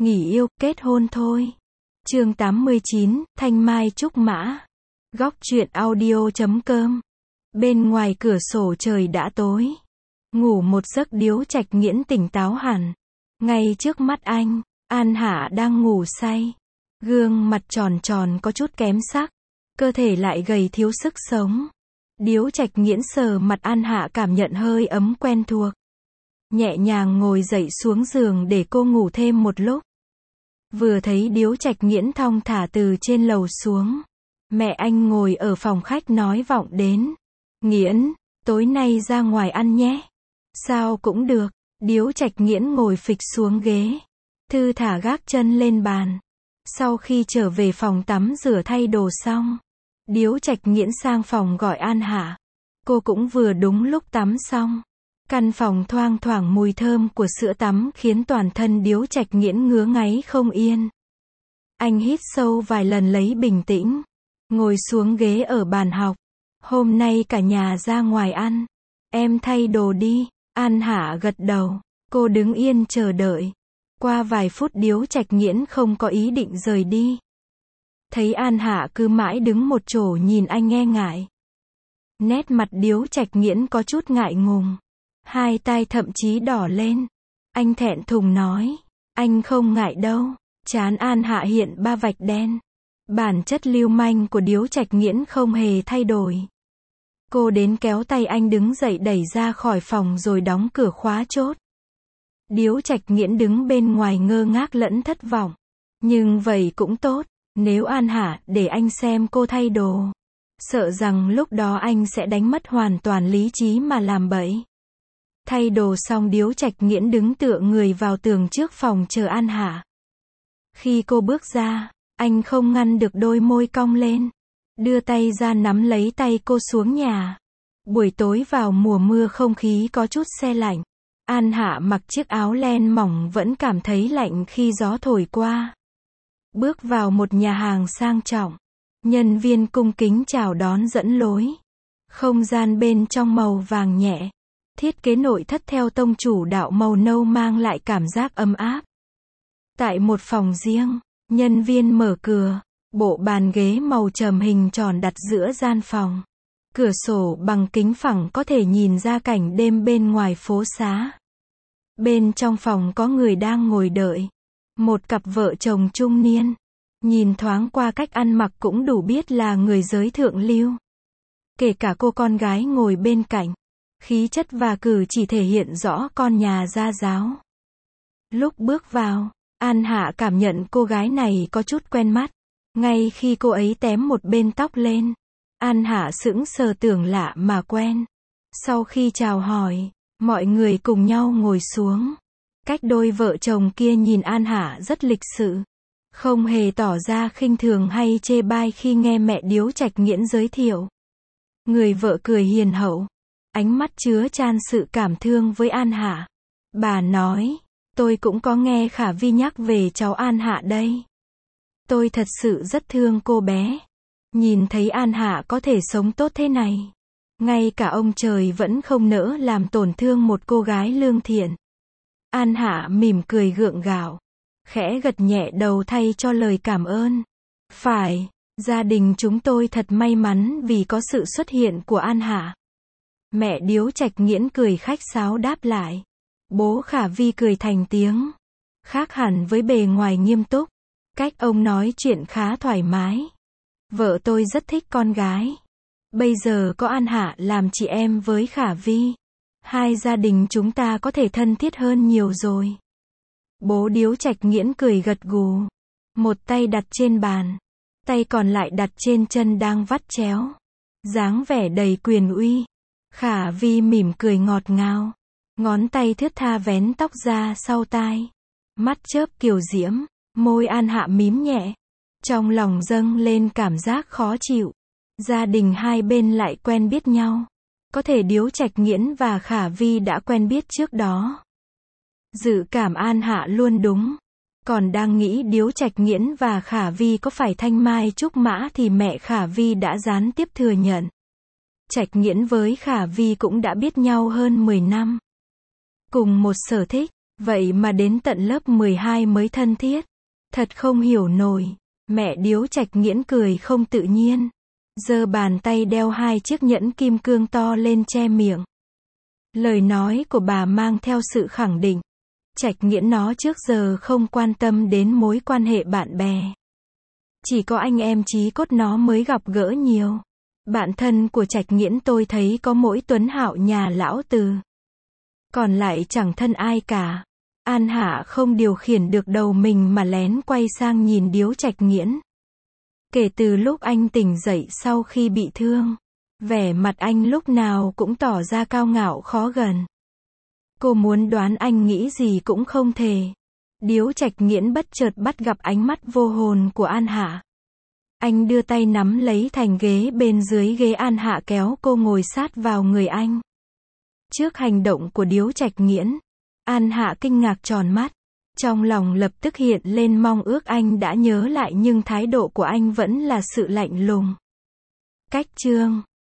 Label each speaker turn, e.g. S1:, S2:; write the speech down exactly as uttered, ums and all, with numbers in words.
S1: nghỉ yêu, kết hôn thôi. Chương tám mươi chín, Thanh Mai Trúc Mã. Góc truyện audio chấm com. Bên ngoài cửa sổ trời đã tối. Ngủ một giấc Điếu Trạch Nghiễn tỉnh táo hẳn. Ngay trước mắt anh, An Hạ đang ngủ say. Gương mặt tròn tròn có chút kém sắc. Cơ thể lại gầy thiếu sức sống. Điếu Trạch Nghiễn sờ mặt An Hạ cảm nhận hơi ấm quen thuộc. Nhẹ nhàng ngồi dậy xuống giường để cô ngủ thêm một lúc. Vừa thấy Điếu Trạch Nghiễn thong thả từ trên lầu xuống. Mẹ anh ngồi ở phòng khách nói vọng đến. Nghiễn, tối nay ra ngoài ăn nhé. Sao cũng được. Điếu Trạch Nghiễn ngồi phịch xuống ghế. Thư thả gác chân lên bàn. Sau khi trở về phòng tắm rửa thay đồ xong, Điếu Trạch Nghiễn sang phòng gọi An Hạ. Cô cũng vừa đúng lúc tắm xong. Căn phòng thoang thoảng mùi thơm của sữa tắm khiến toàn thân Điếu Trạch Nghiễn ngứa ngáy không yên. Anh hít sâu vài lần lấy bình tĩnh. Ngồi xuống ghế ở bàn học. Hôm nay cả nhà ra ngoài ăn. Em thay đồ đi. An Hạ gật đầu. Cô đứng yên chờ đợi. Qua vài phút Điếu Trạch Nghiễn không có ý định rời đi. Thấy An Hạ cứ mãi đứng một chỗ nhìn anh nghe ngại. Nét mặt Điếu Trạch Nghiễn có chút ngại ngùng. Hai tay thậm chí đỏ lên. Anh thẹn thùng nói. Anh không ngại đâu. Trán An Hạ hiện ba vạch đen. Bản chất lưu manh của Điếu Trạch Nghiễn không hề thay đổi. Cô đến kéo tay anh đứng dậy đẩy ra khỏi phòng rồi đóng cửa khóa chốt. Điếu Trạch Nghiễn đứng bên ngoài ngơ ngác lẫn thất vọng. Nhưng vậy cũng tốt. Nếu An Hạ để anh xem cô thay đồ, sợ rằng lúc đó anh sẽ đánh mất hoàn toàn lý trí mà làm bậy. Thay đồ xong Điếu Trạch Nghiễn đứng tựa người vào tường trước phòng chờ An Hạ. Khi cô bước ra, anh không ngăn được đôi môi cong lên. Đưa tay ra nắm lấy tay cô xuống nhà. Buổi tối vào mùa mưa không khí có chút se lạnh. An Hạ mặc chiếc áo len mỏng vẫn cảm thấy lạnh khi gió thổi qua. Bước vào một nhà hàng sang trọng. Nhân viên cung kính chào đón dẫn lối. Không gian bên trong màu vàng nhẹ. Thiết kế nội thất theo tông chủ đạo màu nâu mang lại cảm giác ấm áp. Tại một phòng riêng, nhân viên mở cửa. Bộ bàn ghế màu trầm hình tròn đặt giữa gian phòng. Cửa sổ bằng kính phẳng có thể nhìn ra cảnh đêm bên ngoài phố xá. Bên trong phòng có người đang ngồi đợi. Một cặp vợ chồng trung niên. Nhìn thoáng qua cách ăn mặc cũng đủ biết là người giới thượng lưu. Kể cả cô con gái ngồi bên cạnh. Khí chất và cử chỉ thể hiện rõ con nhà gia giáo. Lúc bước vào, An Hạ cảm nhận cô gái này có chút quen mắt. Ngay khi cô ấy tém một bên tóc lên, An Hạ sững sờ tưởng lạ mà quen. Sau khi chào hỏi, mọi người cùng nhau ngồi xuống. Cách đôi vợ chồng kia nhìn An Hạ rất lịch sự. Không hề tỏ ra khinh thường hay chê bai khi nghe mẹ Điếu Trạch Nghiễn giới thiệu. Người vợ cười hiền hậu. Ánh mắt chứa chan sự cảm thương với An Hạ. Bà nói, tôi cũng có nghe Khả Vi nhắc về cháu An Hạ đây. Tôi thật sự rất thương cô bé. Nhìn thấy An Hạ có thể sống tốt thế này. Ngay cả ông trời vẫn không nỡ làm tổn thương một cô gái lương thiện. An Hạ mỉm cười gượng gạo. Khẽ gật nhẹ đầu thay cho lời cảm ơn. Phải, gia đình chúng tôi thật may mắn vì có sự xuất hiện của An Hạ. Mẹ Điếu Trạch Nghiễn cười khách sáo đáp lại. Bố Khả Vi cười thành tiếng. Khác hẳn với bề ngoài nghiêm túc. Cách ông nói chuyện khá thoải mái. Vợ tôi rất thích con gái. Bây giờ có An Hạ làm chị em với Khả Vi. Hai gia đình chúng ta có thể thân thiết hơn nhiều rồi. Bố Điếu Trạch Nghiễn cười gật gù. Một tay đặt trên bàn. Tay còn lại đặt trên chân đang vắt chéo. Dáng vẻ đầy quyền uy. Khả Vi mỉm cười ngọt ngào. Ngón tay thướt tha vén tóc ra sau tai. Mắt chớp kiều diễm. Môi An Hạ mím nhẹ. Trong lòng dâng lên cảm giác khó chịu. Gia đình hai bên lại quen biết nhau. Có thể Điếu Trạch Nghiễn và Khả Vi đã quen biết trước đó. Dự cảm An Hạ luôn đúng. Còn đang nghĩ Điếu Trạch Nghiễn và Khả Vi có phải thanh mai trúc mã thì mẹ Khả Vi đã gián tiếp thừa nhận. Trạch Nghiễn với Khả Vi cũng đã biết nhau hơn mười năm. Cùng một sở thích, Vậy mà đến tận lớp mười hai mới thân thiết. Thật không hiểu nổi. Mẹ Điếu Trạch Nghiễn cười không tự nhiên. Giơ bàn tay đeo hai chiếc nhẫn kim cương to lên che miệng. Lời nói của bà mang theo sự khẳng định. Trạch Nghiễn nó trước giờ không quan tâm đến mối quan hệ bạn bè. Chỉ có anh em chí cốt nó mới gặp gỡ nhiều. Bạn thân của Trạch Nghiễn tôi thấy có mỗi Tuấn Hạo nhà lão Từ. Còn lại chẳng thân ai cả. An Hạ không điều khiển được đầu mình mà lén quay sang nhìn Điếu Trạch Nghiễn. Kể từ lúc anh tỉnh dậy sau khi bị thương, vẻ mặt anh lúc nào cũng tỏ ra cao ngạo khó gần. Cô muốn đoán anh nghĩ gì cũng không thể. Điếu Trạch Nghiễn bất chợt bắt gặp ánh mắt vô hồn của An Hạ. Anh đưa tay nắm lấy thành ghế bên dưới ghế An Hạ kéo cô ngồi sát vào người anh. Trước hành động của Điếu Trạch Nghiễn, An Hạ kinh ngạc tròn mắt. Trong lòng lập tức hiện lên mong ước anh đã nhớ lại nhưng thái độ của anh vẫn là sự lạnh lùng. Cách chương